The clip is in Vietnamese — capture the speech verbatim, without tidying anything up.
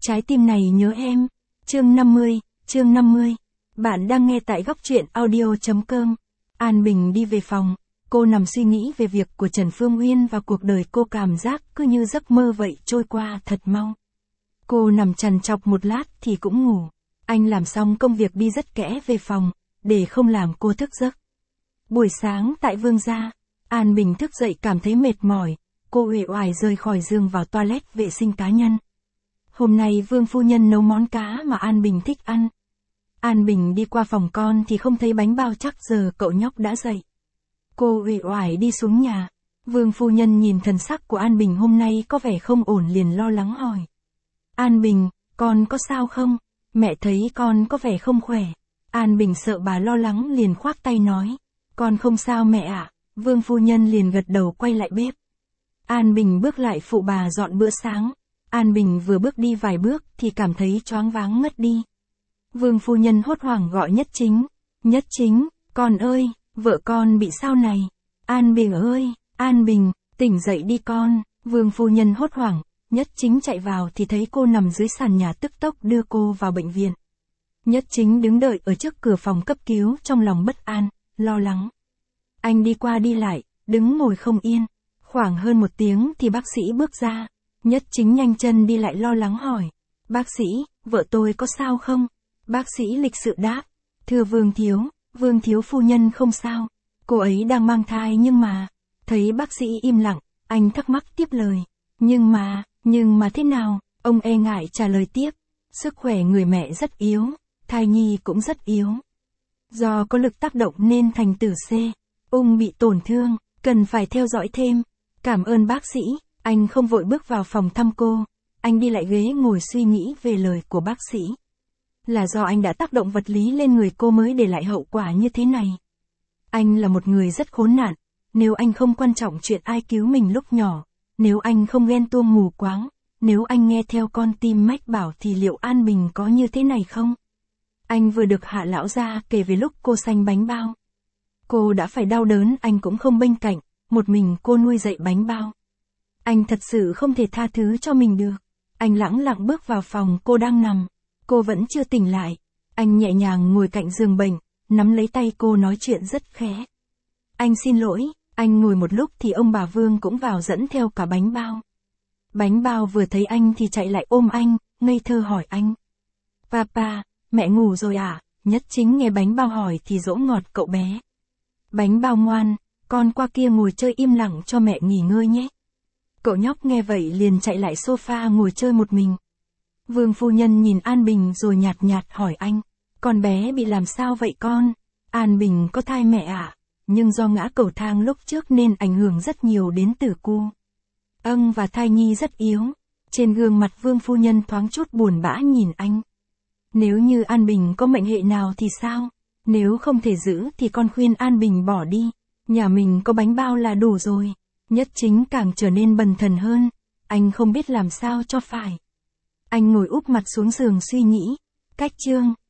Trái tim này nhớ em. Chương năm mươi, chương năm mươi. Bạn đang nghe tại góc truyện audio chấm com. An Bình đi về phòng, cô nằm suy nghĩ về việc của Trần Phương Uyên và cuộc đời cô cảm giác cứ như giấc mơ vậy trôi qua thật mau. Cô nằm trằn trọc một lát thì cũng ngủ. Anh làm xong công việc đi rất kẽ về phòng, để không làm cô thức giấc. Buổi sáng tại Vương gia, An Bình thức dậy cảm thấy mệt mỏi, cô uể oải rời khỏi giường vào toilet vệ sinh cá nhân. Hôm nay Vương phu nhân nấu món cá mà An Bình thích ăn. An Bình đi qua phòng con thì không thấy bánh bao, chắc giờ cậu nhóc đã dậy. Cô uể oải đi xuống nhà. Vương phu nhân nhìn thần sắc của An Bình hôm nay có vẻ không ổn liền lo lắng hỏi. An Bình, con có sao không? Mẹ thấy con có vẻ không khỏe. An Bình sợ bà lo lắng liền khoác tay nói. Con không sao mẹ ạ. Vương phu nhân liền gật đầu quay lại bếp. An Bình bước lại phụ bà dọn bữa sáng. An Bình vừa bước đi vài bước thì cảm thấy choáng váng ngất đi. Vương phu nhân hốt hoảng gọi Nhất Chính. Nhất Chính, con ơi, vợ con bị sao này? An Bình ơi, An Bình, tỉnh dậy đi con. Vương phu nhân hốt hoảng, Nhất Chính chạy vào thì thấy cô nằm dưới sàn nhà, tức tốc đưa cô vào bệnh viện. Nhất Chính đứng đợi ở trước cửa phòng cấp cứu trong lòng bất an, lo lắng. Anh đi qua đi lại, đứng ngồi không yên. Khoảng hơn một tiếng thì bác sĩ bước ra. Nhất Chính nhanh chân đi lại lo lắng hỏi. Bác sĩ, vợ tôi có sao không? Bác sĩ lịch sự đáp. Thưa Vương Thiếu, Vương Thiếu phu nhân không sao. Cô ấy đang mang thai nhưng mà... Thấy bác sĩ im lặng, anh thắc mắc tiếp lời. Nhưng mà, nhưng mà thế nào? Ông e ngại trả lời tiếp. Sức khỏe người mẹ rất yếu, thai nhi cũng rất yếu. Do có lực tác động nên thành tử C. Ung bị tổn thương, cần phải theo dõi thêm. Cảm ơn bác sĩ. Anh không vội bước vào phòng thăm cô. Anh đi lại ghế ngồi suy nghĩ về lời của bác sĩ. Là do anh đã tác động vật lý lên người cô mới để lại hậu quả như thế này. Anh là một người rất khốn nạn. Nếu anh không quan trọng chuyện ai cứu mình lúc nhỏ, nếu anh không ghen tuông mù quáng, nếu anh nghe theo con tim mách bảo thì liệu An Bình có như thế này không? Anh vừa được Hạ lão gia kể về lúc cô sanh bánh bao. Cô đã phải đau đớn, anh cũng không bên cạnh, một mình cô nuôi dạy bánh bao. Anh thật sự không thể tha thứ cho mình được. Anh lẳng lặng bước vào phòng cô đang nằm. Cô vẫn chưa tỉnh lại. Anh nhẹ nhàng ngồi cạnh giường bệnh, nắm lấy tay cô nói chuyện rất khẽ. Anh xin lỗi. Anh ngồi một lúc thì ông bà Vương cũng vào dẫn theo cả bánh bao. Bánh bao vừa thấy anh thì chạy lại ôm anh, ngây thơ hỏi anh. Papa, mẹ ngủ rồi à? Nhất Chính nghe bánh bao hỏi thì dỗ ngọt cậu bé. Bánh bao ngoan, con qua kia ngồi chơi im lặng cho mẹ nghỉ ngơi nhé. Cậu nhóc nghe vậy liền chạy lại sofa ngồi chơi một mình. Vương phu nhân nhìn An Bình rồi nhạt nhạt hỏi anh. Con bé bị làm sao vậy con? An Bình có thai mẹ ạ. À? Nhưng do ngã cầu thang lúc trước nên ảnh hưởng rất nhiều đến tử cu. Âng và thai nhi rất yếu. Trên gương mặt Vương phu nhân thoáng chút buồn bã nhìn anh. Nếu như An Bình có mệnh hệ nào thì sao? Nếu không thể giữ thì con khuyên An Bình bỏ đi. Nhà mình có bánh bao là đủ rồi. Nhất Chính càng trở nên bần thần hơn. Anh không biết làm sao cho phải. Anh ngồi úp mặt xuống giường suy nghĩ. Cách chương,